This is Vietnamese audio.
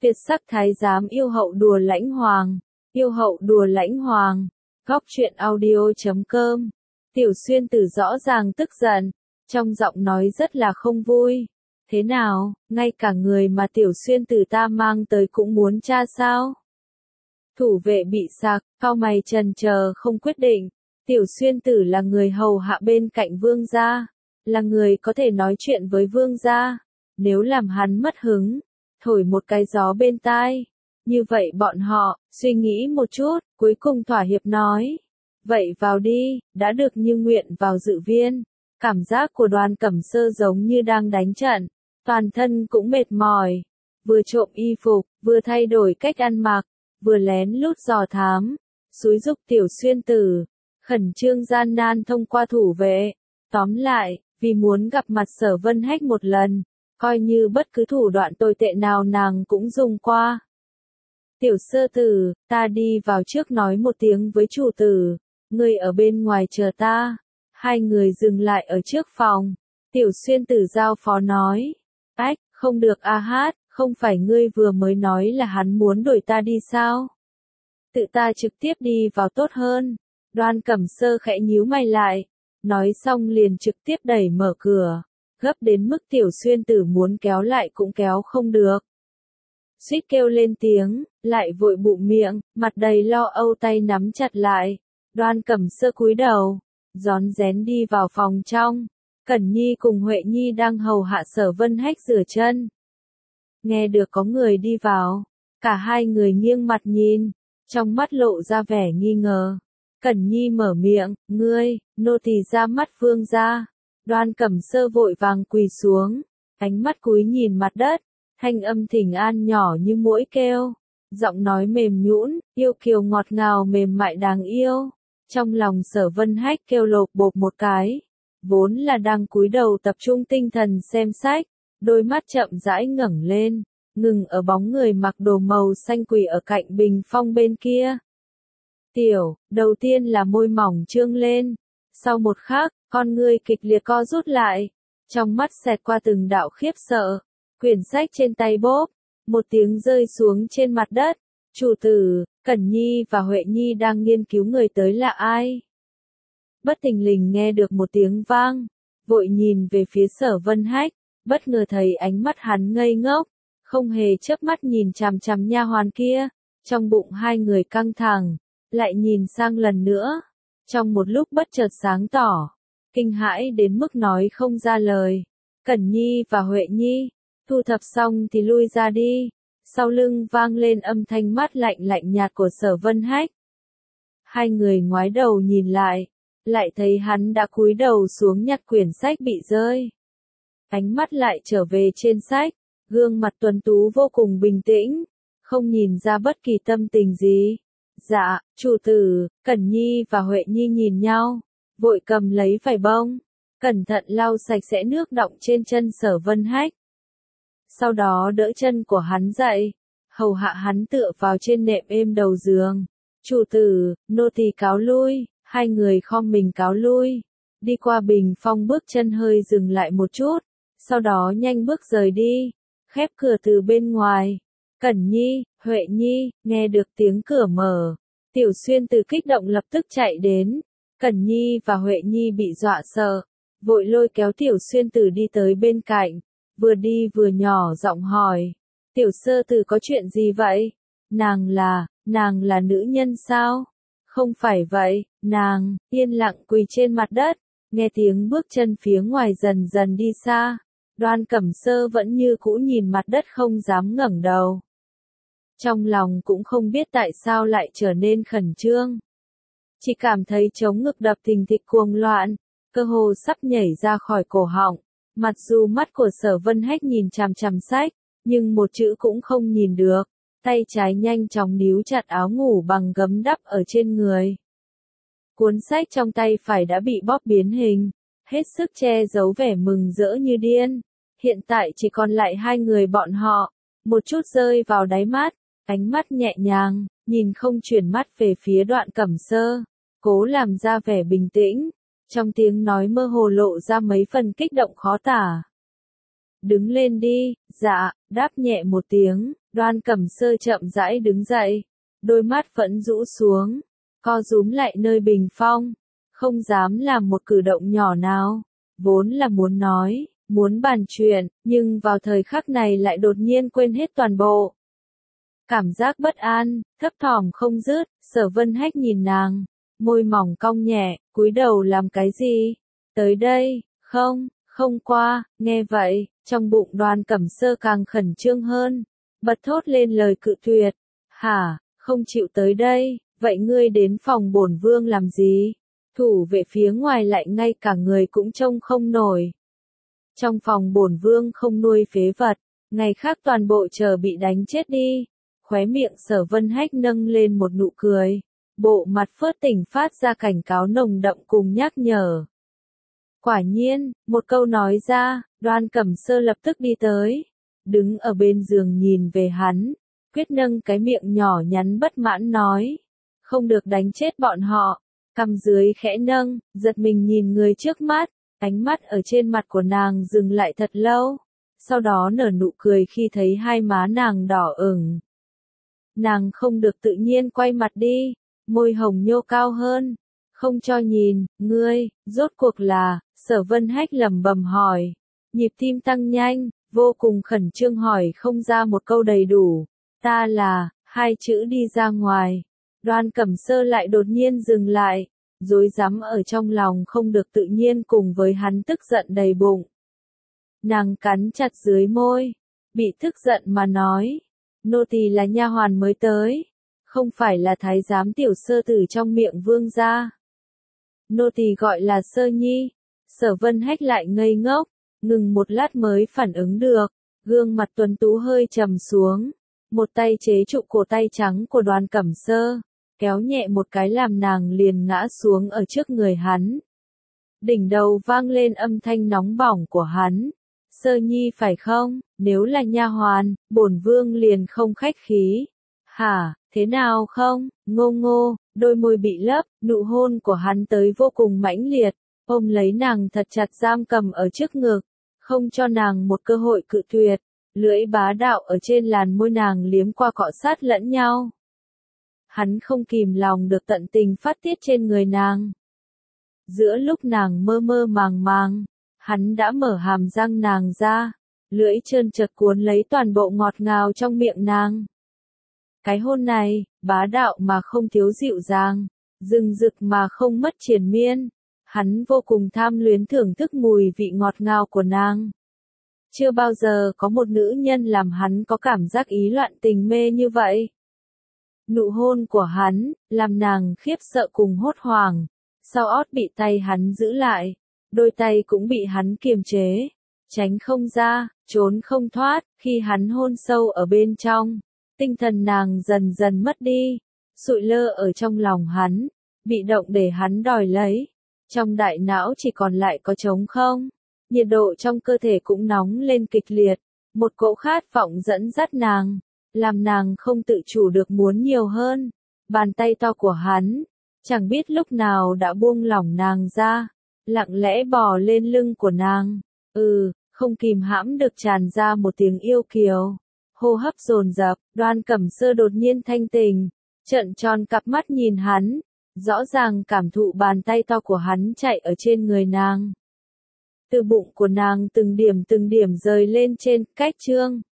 Tuyệt sắc thái giám yêu hậu đùa lãnh hoàng. Yêu hậu đùa lãnh hoàng. Góc truyện audio.com. Tiểu Xuyên Tử rõ ràng tức giận, trong giọng nói rất là không vui. Thế nào, ngay cả người mà Tiểu Xuyên Tử ta mang tới cũng muốn tra sao? Thủ vệ bị sặc, cau mày chần chờ không quyết định. Tiểu Xuyên Tử là người hầu hạ bên cạnh vương gia, là người có thể nói chuyện với vương gia. Nếu làm hắn mất hứng, thổi một cái gió bên tai, như vậy bọn họ suy nghĩ một chút, cuối cùng thỏa hiệp nói: vậy vào đi, đã được như nguyện vào dự viên. Cảm giác của Đoàn Cẩm Sơ giống như đang đánh trận, toàn thân cũng mệt mỏi, vừa trộm y phục, vừa thay đổi cách ăn mặc, vừa lén lút dò thám, xúi giục Tiểu Xuyên Tử, khẩn trương gian nan thông qua thủ vệ. Tóm lại, vì muốn gặp mặt Sở Vân Hách một lần, coi như bất cứ thủ đoạn tồi tệ nào nàng cũng dùng qua. Tiểu Sơ Tử, ta đi vào trước nói một tiếng với chủ tử, ngươi ở bên ngoài chờ ta. Hai người dừng lại ở trước phòng. Tiểu Xuyên Tử giao phó nói: ách, không được a hát, không phải ngươi vừa mới nói là hắn muốn đuổi ta đi sao? Tự ta trực tiếp đi vào tốt hơn. Đoan Cẩm Sơ khẽ nhíu mày lại, nói xong liền trực tiếp đẩy mở cửa, gấp đến mức Tiểu Xuyên Tử muốn kéo lại cũng kéo không được. Suýt kêu lên tiếng, lại vội bụm miệng, mặt đầy lo âu tay nắm chặt lại. Đoan Cẩm Sơ cúi đầu, rón rén đi vào phòng trong. Cẩn Nhi cùng Huệ Nhi đang hầu hạ Sở Vân Hách rửa chân. Nghe được có người đi vào, cả hai người nghiêng mặt nhìn, trong mắt lộ ra vẻ nghi ngờ. Cẩn Nhi mở miệng: ngươi, nô tỳ ra mắt vương gia. Đoan Cẩm Sơ vội vàng quỳ xuống, ánh mắt cúi nhìn mặt đất, thanh âm thỉnh an nhỏ như muỗi kêu, giọng nói mềm nhũn, yêu kiều ngọt ngào mềm mại đáng yêu. Trong lòng Sở Vân Hách kêu lộp bộp một cái, vốn là đang cúi đầu tập trung tinh thần xem sách, đôi mắt chậm rãi ngẩng lên, ngừng ở bóng người mặc đồ màu xanh quỳ ở cạnh bình phong bên kia. Đầu tiên là môi mỏng trương lên, sau một khắc, con ngươi kịch liệt co rút lại, trong mắt xẹt qua từng đạo khiếp sợ, quyển sách trên tay bốp, một tiếng rơi xuống trên mặt đất. Chủ tử, Cẩn Nhi và Huệ Nhi đang nghiên cứu người tới là ai. Bất thình lình nghe được một tiếng vang, vội nhìn về phía Sở Vân Hách, bất ngờ thấy ánh mắt hắn ngây ngốc, không hề chớp mắt nhìn chằm chằm nha hoàn kia, trong bụng hai người căng thẳng, lại nhìn sang lần nữa, trong một lúc bất chợt sáng tỏ, kinh hãi đến mức nói không ra lời. Cẩn Nhi và Huệ Nhi, thu thập xong thì lui ra đi. Sau lưng vang lên âm thanh mát lạnh lạnh nhạt của Sở Vân Hách. Hai người ngoái đầu nhìn lại thấy hắn đã cúi đầu xuống nhặt quyển sách bị rơi. Ánh mắt lại trở về trên sách, gương mặt tuấn tú vô cùng bình tĩnh, không nhìn ra bất kỳ tâm tình gì. Dạ, chủ tử. Cẩn Nhi và Huệ Nhi nhìn nhau, vội cầm lấy vải bông, cẩn thận lau sạch sẽ nước đọng trên chân Sở Vân Hách. Sau đó đỡ chân của hắn dậy, hầu hạ hắn tựa vào trên nệm êm đầu giường. Chủ tử, nô tỳ cáo lui. Hai người khom mình cáo lui, đi qua bình phong bước chân hơi dừng lại một chút, sau đó nhanh bước rời đi, khép cửa từ bên ngoài. Cẩn Nhi, Huệ Nhi, nghe được tiếng cửa mở, Tiểu Xuyên Tử kích động lập tức chạy đến. Cẩn Nhi và Huệ Nhi bị dọa sợ, vội lôi kéo Tiểu Xuyên Tử đi tới bên cạnh, vừa đi vừa nhỏ giọng hỏi: Tiểu Sơ Tử có chuyện gì vậy? Nàng là nữ nhân sao? Không phải vậy. Nàng yên lặng quỳ trên mặt đất, nghe tiếng bước chân phía ngoài dần dần đi xa. Đoan Cẩm Sơ vẫn như cũ nhìn mặt đất không dám ngẩng đầu. Trong lòng cũng không biết tại sao lại trở nên khẩn trương. Chỉ cảm thấy trống ngực đập thình thịch cuồng loạn, cơ hồ sắp nhảy ra khỏi cổ họng. Mặc dù mắt của Sở Vân Hách nhìn chằm chằm sách, nhưng một chữ cũng không nhìn được. Tay trái nhanh chóng níu chặt áo ngủ bằng gấm đắp ở trên người. Cuốn sách trong tay phải đã bị bóp biến hình, hết sức che giấu vẻ mừng rỡ như điên. Hiện tại chỉ còn lại hai người bọn họ, một chút rơi vào đáy mắt, ánh mắt nhẹ nhàng, nhìn không chuyển mắt về phía Đoạn Cẩm Sơ, cố làm ra vẻ bình tĩnh, trong tiếng nói mơ hồ lộ ra mấy phần kích động khó tả. Đứng lên đi. Dạ, đáp nhẹ một tiếng, Đoan Cẩm Sơ chậm rãi đứng dậy, đôi mắt vẫn rũ xuống, co rúm lại nơi bình phong, không dám làm một cử động nhỏ nào, vốn là muốn nói, muốn bàn chuyện, nhưng vào thời khắc này lại đột nhiên quên hết toàn bộ. Cảm giác bất an, thấp thỏm không dứt, Sở Vân Hách nhìn nàng, môi mỏng cong nhẹ, cúi đầu làm cái gì? Tới đây, không qua, nghe vậy, trong bụng Đoan Cẩm Sơ càng khẩn trương hơn, bật thốt lên lời cự tuyệt. Hả, không chịu tới đây, vậy ngươi đến phòng bổn vương làm gì? Thủ vệ phía ngoài lại ngay cả người cũng trông không nổi. Trong phòng bổn vương không nuôi phế vật, ngày khác toàn bộ chờ bị đánh chết đi. Khóe miệng Sở Vân Hách nâng lên một nụ cười, bộ mặt phớt tỉnh phát ra cảnh cáo nồng đậm cùng nhắc nhở. Quả nhiên, một câu nói ra, Đoan Cẩm Sơ lập tức đi tới, đứng ở bên giường nhìn về hắn, quyết nâng cái miệng nhỏ nhắn bất mãn nói, không được đánh chết bọn họ, cằm dưới khẽ nâng, giật mình nhìn người trước mắt, ánh mắt ở trên mặt của nàng dừng lại thật lâu, sau đó nở nụ cười khi thấy hai má nàng đỏ ửng. Nàng không được tự nhiên quay mặt đi, môi hồng nhô cao hơn, không cho nhìn, ngươi, rốt cuộc là, Sở Vân Hách lẩm bẩm hỏi, nhịp tim tăng nhanh, vô cùng khẩn trương hỏi không ra một câu đầy đủ, ta là, hai chữ đi ra ngoài, Đoan Cẩm Sơ lại đột nhiên dừng lại, rối rắm ở trong lòng không được tự nhiên cùng với hắn tức giận đầy bụng. Nàng cắn chặt dưới môi, bị tức giận mà nói, nô tỳ là nha hoàn mới tới, không phải là thái giám tiểu sơ tử trong miệng vương gia. Nô tỳ gọi là Sơ Nhi. Sở Vân Hách lại ngây ngốc, ngừng một lát mới phản ứng được, gương mặt tuấn tú hơi trầm xuống, một tay chế trụ cổ tay trắng của Đoan Cẩm Sơ, kéo nhẹ một cái làm nàng liền ngã xuống ở trước người hắn. Đỉnh đầu vang lên âm thanh nóng bỏng của hắn. Sơ Nhi phải không? Nếu là nha hoàn, bổn vương liền không khách khí. Hả, thế nào không? Ngô Ngô, đôi môi bị lấp, nụ hôn của hắn tới vô cùng mãnh liệt, ôm lấy nàng thật chặt giam cầm ở trước ngực, không cho nàng một cơ hội cự tuyệt, lưỡi bá đạo ở trên làn môi nàng liếm qua cọ sát lẫn nhau. Hắn không kìm lòng được tận tình phát tiết trên người nàng. Giữa lúc nàng mơ mơ màng màng, hắn đã mở hàm răng nàng ra, lưỡi trơn trượt cuốn lấy toàn bộ ngọt ngào trong miệng nàng. Cái hôn này, bá đạo mà không thiếu dịu dàng, rừng rực mà không mất triền miên, hắn vô cùng tham luyến thưởng thức mùi vị ngọt ngào của nàng. Chưa bao giờ có một nữ nhân làm hắn có cảm giác ý loạn tình mê như vậy. Nụ hôn của hắn, làm nàng khiếp sợ cùng hốt hoảng, sau ót bị tay hắn giữ lại, đôi tay cũng bị hắn kiềm chế, tránh không ra, trốn không thoát, khi hắn hôn sâu ở bên trong, tinh thần nàng dần dần mất đi, sụi lơ ở trong lòng hắn, bị động để hắn đòi lấy, trong đại não chỉ còn lại có trống không, nhiệt độ trong cơ thể cũng nóng lên kịch liệt, một cỗ khát vọng dẫn dắt nàng, làm nàng không tự chủ được muốn nhiều hơn, bàn tay to của hắn, chẳng biết lúc nào đã buông lỏng nàng ra, lặng lẽ bò lên lưng của nàng, không kìm hãm được tràn ra một tiếng yêu kiều. Hô hấp dồn dập, Đoan Cẩm Sơ đột nhiên thanh tỉnh, trợn tròn cặp mắt nhìn hắn, rõ ràng cảm thụ bàn tay to của hắn chạy ở trên người nàng. Từ bụng của nàng từng điểm rời lên trên, cách chương.